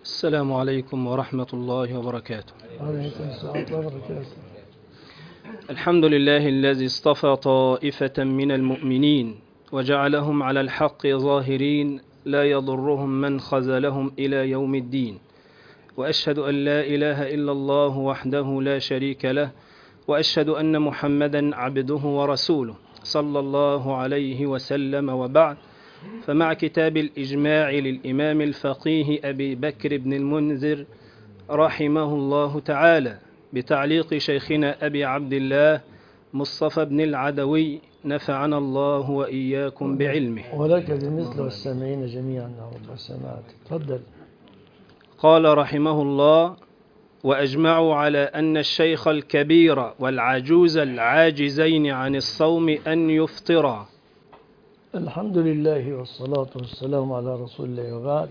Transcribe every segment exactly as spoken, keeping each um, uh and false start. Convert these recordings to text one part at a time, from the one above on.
السلام عليكم ورحمة الله وبركاته. عليكم السلام وبركاته. الحمد لله الذي اصطفى طائفة من المؤمنين وجعلهم على الحق ظاهرين لا يضرهم من خذلهم إلى يوم الدين، وأشهد أن لا إله إلا الله وحده لا شريك له، وأشهد أن محمدا عبده ورسوله صلى الله عليه وسلم. وبعد، فمع كتاب الإجماع للإمام الفقيه أبي بكر بن المنذر رحمه الله تعالى بتعليق شيخنا أبي عبد الله مصطفى بن العدوي نفعنا الله وإياكم بعلمه. ولك بمثل والسامعين جميعا يا رب السماعات. تفضل. قال رحمه الله: وأجمعوا على أن الشيخ الكبير والعجوز العاجزين عن الصوم أن يفطرا. الحمد لله والصلاة والسلام على رسول الله، وبعد.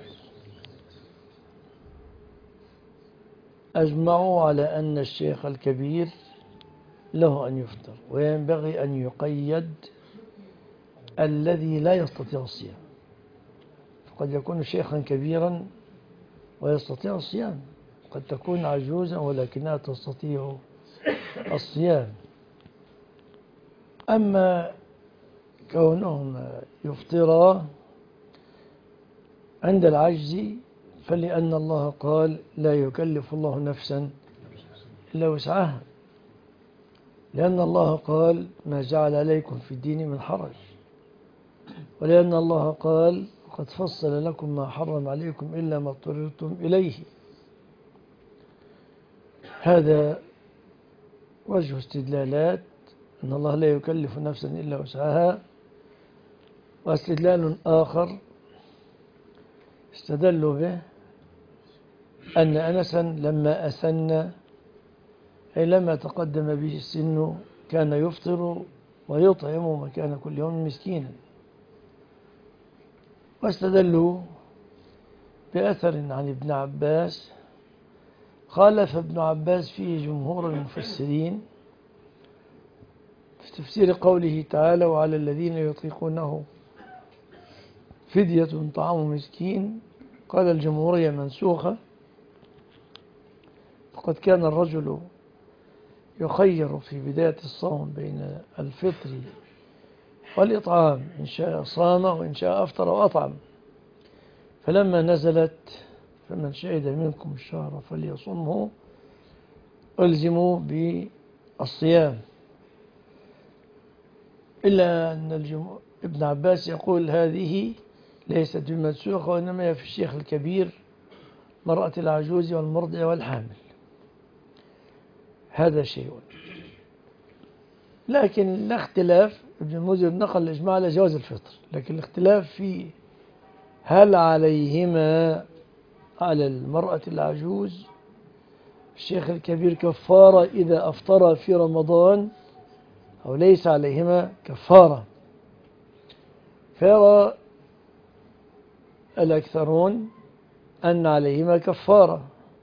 أجمعوا على أن الشيخ الكبير له أن يفطر، وينبغي أن يقيد الذي لا يستطيع الصيام، فقد يكون شيخا كبيرا ويستطيع الصيام، قد تكون عجوزا ولكنها تستطيع الصيام. أما كونهم يفطرا عند العجز فلأن الله قال: لا يكلف الله نفسا إلا وسعها، لأن الله قال: ما جعل عليكم في الدين من حرج، ولأن الله قال: قد فصل لكم ما حرم عليكم إلا ما اضطررتم إليه. هذا وجه استدلالات أن الله لا يكلف نفسا إلا وسعها. واستدلال آخر استدلوا به أن أنسا لما أسن، أي لما تقدم به السن، كان يفطر ويطعم مكان كل يوم مسكينا. واستدلوا بأثر عن ابن عباس خالف ابن عباس فيه جمهور المفسرين في تفسير قوله تعالى: وعلى الذين يطيقونه فدية طعام مسكين. قال الجمهور هي منسوخة، فقد كان الرجل يخير في بداية الصوم بين الفطر والإطعام، إن شاء صام وإن شاء أفطر وأطعم. فلما نزلت: فمن شهد منكم الشهر فليصمه، ألزموا بالصيام. إلا أن الجمهور ابن عباس يقول هذه ليست بمنسوخة، وإنما هي في الشيخ الكبير، مرأة العجوز والمرضع والحامل. هذا شيء. لكن لا اختلاف، ابن المنذر نقل الإجماع على جواز الفطر، لكن الاختلاف في هل عليهما، على المرأة العجوز الشيخ الكبير، كفارة إذا أفطر في رمضان أو ليس عليهما كفارة. فيرى الأكثرون أن عليهما كفارة،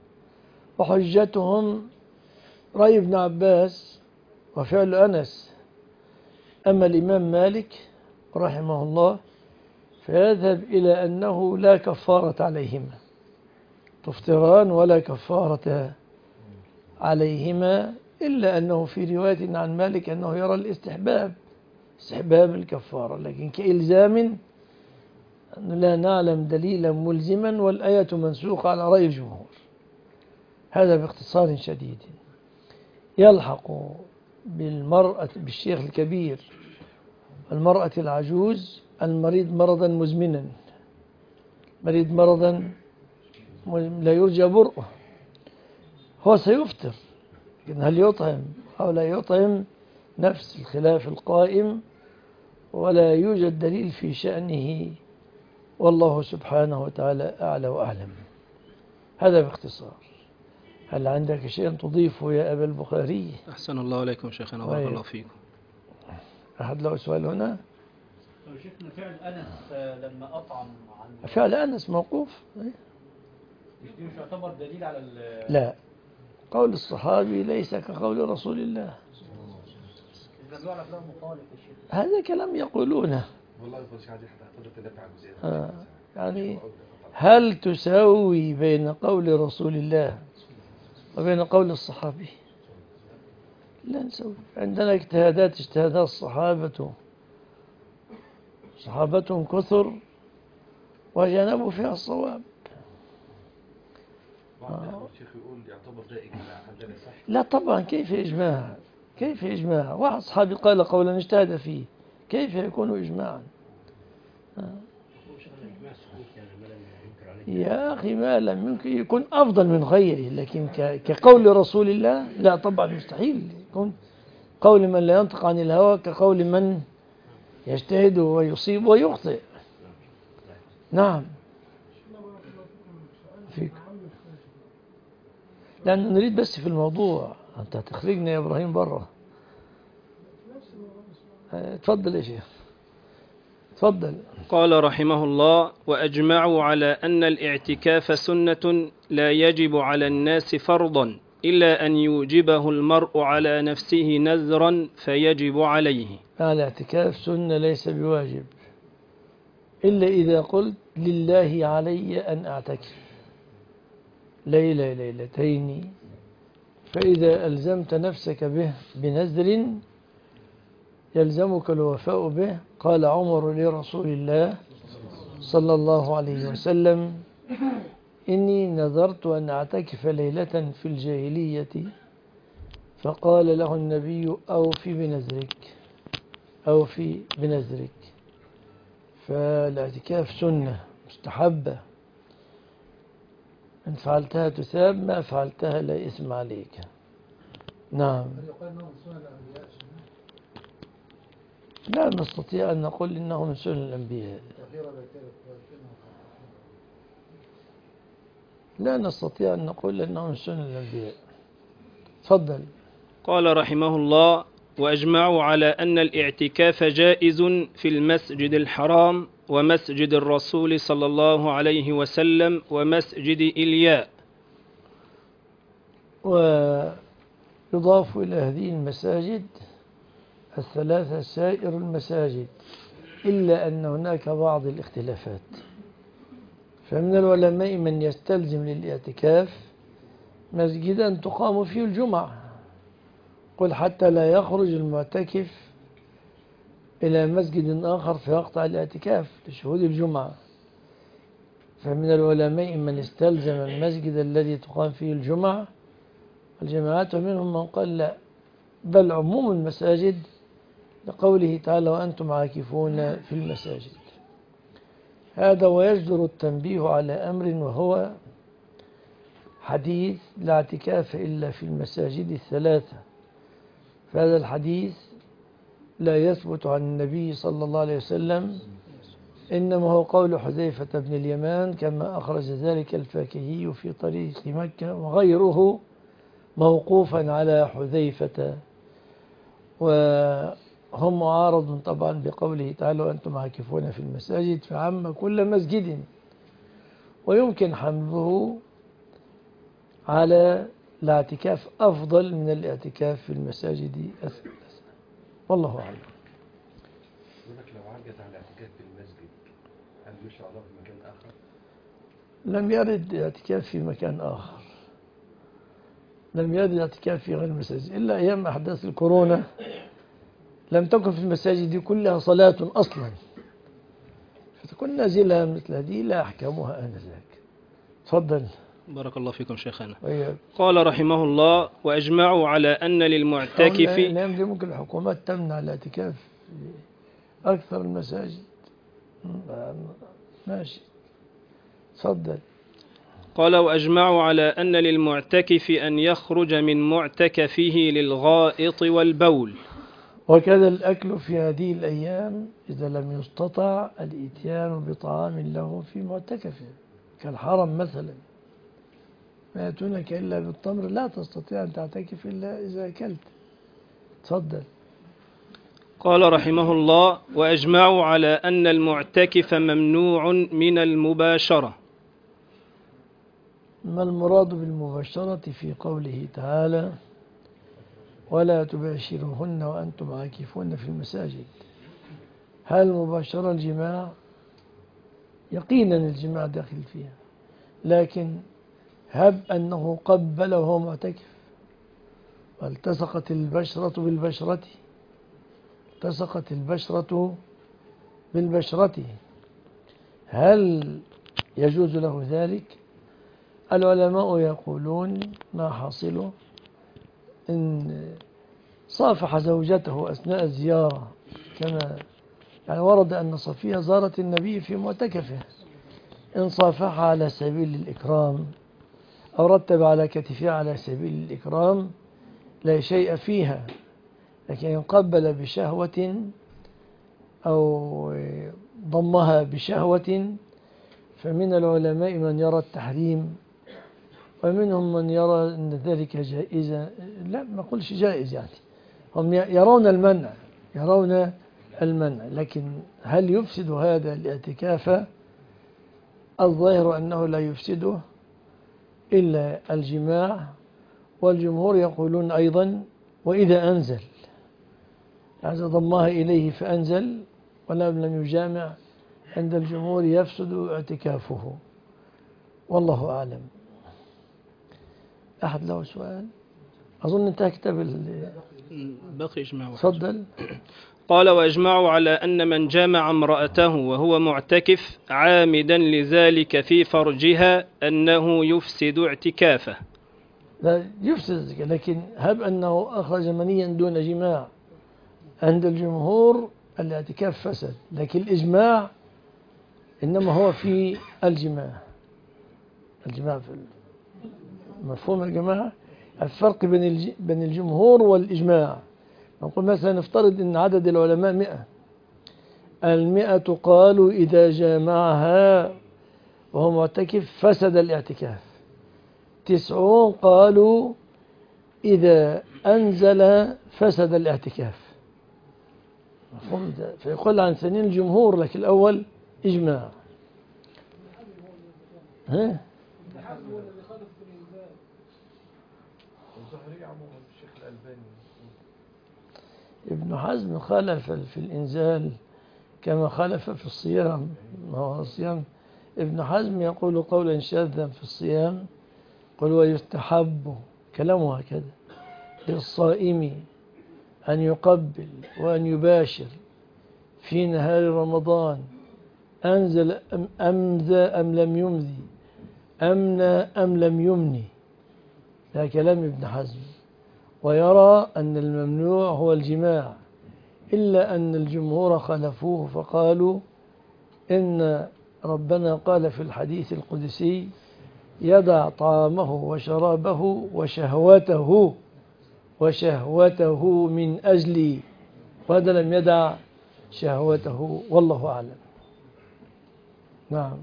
وحجتهم رأي ابن عباس وفعل أنس. أما الإمام مالك رحمه الله فيذهب إلى أنه لا كفارة عليهما، تفطران ولا كفارة عليهما، إلا أنه في رواية عن مالك أنه يرى الاستحباب، استحباب الكفارة، لكن كإلزام لا نعلم دليلا ملزما، والآية منسوخة على رأي الجمهور. هذا باختصار شديد. يلحق بالمرأة بالشيخ الكبير المرأة العجوز المريض مرضا مزمنا، مريض مرضا لا يرجى برؤه، هو سيفطر، لكن هل يطعم أو لا يطعم نفس الخلاف القائم، ولا يوجد دليل في شأنه، والله سبحانه وتعالى أعلى وأعلم. هذا باختصار. هل عندك شيء تضيفه يا أبا البخاري؟ أحسن الله عليكم شيخنا، بارك الله فيكم. أحد له سؤال هنا؟ لو شفنا فعل أنس لما أطعم عن فعل أنس موقوف، مش دي مش يعتبر دليل على ال لا، قول الصحابي ليس كقول رسول الله. إذا يعرف له مخالف يا شيخ. هذا كلام يقولونه. والله يقول شيء حتى حضرت اللي تعب زين. آه يعني هل تساوي بين قول رسول الله وبين قول الصحابي؟ لا نسوي. عندنا اجتهادات اجتهادات الصحابة صحابتهم كثر وجنبوا فيها الصواب. آه. الشيخ يقول يعتبر ده إجماع، هل ده صح؟ لا طبعا، كيف إجماع؟ كيف إجماع؟ واحد صحابي قال قولا اجتهد فيه، كيف يكون إجماعا؟ آه. يا أخي ما لم يمكن يكون أفضل من غيره، لكن كقول رسول الله لا طبعا مستحيل يكون قول من لا ينطق عن الهوى كقول من يجتهد ويصيب ويخطئ. نعم فيك. لأن نريد بس في الموضوع، أنت هتخرجنا يا إبراهيم برا. تفضل يا شيخ، تفضل. قال رحمه الله: وأجمعوا على أن الاعتكاف سنة لا يجب على الناس فرضا إلا أن يوجبه المرء على نفسه نذرا فيجب عليه. الاعتكاف سنة ليس بواجب إلا إذا قلت لله علي أن أعتكف ليلة ليلتين، فإذا ألزمت نفسك به بنذر يلزمك الوفاء به. قال عمر لرسول الله صلى الله عليه وسلم: إني نذرت أن أعتكف ليلة في الجاهلية، فقال له النبي: أوفي بنذرك أوفي بنذرك. فالاعتكاف سنة مستحبة، إن فعلتها تثاب، ما فعلتها لا إثم عليك. نعم. لا نستطيع أن نقول إنه من سنن الأنبياء، لا نستطيع أن نقول إنه من سنن الأنبياء. تفضل. قال رحمه الله: وأجمعوا على أن الاعتكاف جائز في المسجد الحرام ومسجد الرسول صلى الله عليه وسلم ومسجد إلياء. ويضاف إلى هذه المساجد الثلاثة سائر المساجد، إلا أن هناك بعض الاختلافات. فمن العلماء من يستلزم للاعتكاف مسجدا تقام فيه الجمعة، قل حتى لا يخرج المعتكف إلى مسجد آخر فيقطع الاعتكاف لشهود الجمعة. فمن العلماء من استلزم المسجد الذي تقام فيه الجمعة الجماعات، ومنهم من قال لا، بل عموم المساجد، لقوله تعالى: وأنتم عاكفون في المساجد. هذا ويجدر التنبيه على أمر، وهو حديث لا اعتكاف إلا في المساجد الثلاثة. فهذا الحديث لا يثبت عن النبي صلى الله عليه وسلم، إنما هو قول حذيفة بن اليمان كما أخرج ذلك الفاكهي في طريق مكة وغيره موقوفا على حذيفة. وهم معارض طبعا بقوله تعالى: وأنتم عاكفون في المساجد، فعم كل مسجد، ويمكن حمله على الاعتكاف أفضل من الاعتكاف في المساجد الثلاثة. والله أعلم. لو عرجت على الاعتكاف في المسجد هل يشرع له في مكان آخر؟ لم يرد الاعتكاف في مكان آخر، لم يرد الاعتكاف في غير المساجد إلا أيام أحداث الكورونا، لم تكن في المساجد دي كلها صلاة أصلا، فتكون نازلة مثل هذه لا أحكامها آنذاك. تفضل. بارك الله فيكم شيخنا. وياك. قال رحمه الله: وأجمعوا على أن للمعتكف. الأيام دي ممكن الحكومات تمنع الاعتكاف في أكثر المساجد. ماشي. تفضل. قال: وأجمعوا على أن للمعتكف أن يخرج من معتكفه للغائط والبول. وكذا الأكل في هذه الأيام إذا لم يستطع الإتيان بطعام له في معتكفه، كالحرم مثلا، ما يأتونك إلا بالتمر، لا تستطيع أن تعتكف إلا إذا أكلت. تفضل. قال رحمه الله: وأجمعوا على أن المعتكف ممنوع من المباشرة. ما المراد بالمباشرة في قوله تعالى: ولا تباشرهن وأنتم عاكفون في المساجد؟ هل المباشرة الجماع يقينا الجماع داخل فيها، لكن هب أنه قبل وهو معتكف والتصقت البشرة بالبشرة التصقت البشرة بالبشرة، هل يجوز له ذلك؟ العلماء يقولون ما حاصله إن صافح زوجته أثناء الزيارة، كما يعني ورد أن صفية زارت النبي في معتكفه، إن صافح على سبيل الإكرام أو رتب على كتفها على سبيل الإكرام لا شيء فيها، لكن إن قبل بشهوة أو ضمها بشهوة فمن العلماء من يرى التحريم، ومنهم من يرى أن ذلك جائزة، لا ما أقولش جائز، يعني هم يرون المنع يرون المنع لكن هل يفسد هذا الاعتكاف؟ الظاهر أنه لا يفسده إلا الجماع، والجمهور يقولون أيضا وإذا أنزل، يعني ضمها إليه فأنزل ولم لم يجامع، عند الجمهور يفسد اعتكافه، والله أعلم. أحد له سؤال؟ أظن انتهى كتاب ال- باقي إجماع واحد. تفضل. قال وأجمعوا على أن من جامع امرأته وهو معتكف عامدا لذلك في فرجها أنه يفسد اعتكافه. لا يفسد، لكن هب أنه أخرج منيا دون جماع، عند الجمهور الاعتكاف فسد، لكن الإجماع إنما هو في الجماع الجماع في مفهوم الجماعة، الفرق بين الج- بين الجمهور والإجماع. نقول مثلا نفترض أن عدد العلماء مئة، المئة قالوا إذا جامعها وهو معتكف فسد الاعتكاف، تسعون قالوا إذا أنزل فسد الاعتكاف، مفهوم ده؟ فيقول عن ثانيين الجمهور، لكن الأول إجماع. ها؟ الظهرية عموما الشيخ الألباني ابن حزم خالف في الإنزال كما خالف في الصيام. ما هو الصيام ابن حزم يقول قولا شاذا في الصيام، قل ويستحب كلامه هكذا للصائم أن يقبل وأن يباشر في نهار رمضان، أنزل أم أمذى أم لم يمذي، أمنى أم لم يمني، هذا كلام ابن حزم. ويرى أن الممنوع هو الجماع، إلا أن الجمهور خالفوه فقالوا إن ربنا قال في الحديث القدسي يدع طعامه وشرابه وشهوته وشهوته من أجلي، وهذا لم يدع شهوته، والله أعلم. نعم.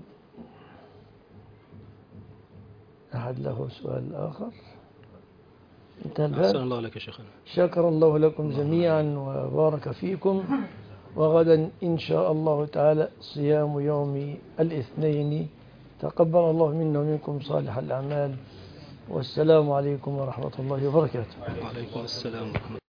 أحد له سؤال آخر؟ انتهى أحسن الباب. الله لك يا شيخنا. شكر الله لكم جميعا وبارك فيكم، وغدا إن شاء الله تعالى صيام يوم الاثنين، تقبل الله منا ومنكم صالح الأعمال، والسلام عليكم ورحمة الله وبركاته. وعليكم السلام ورحمة الله.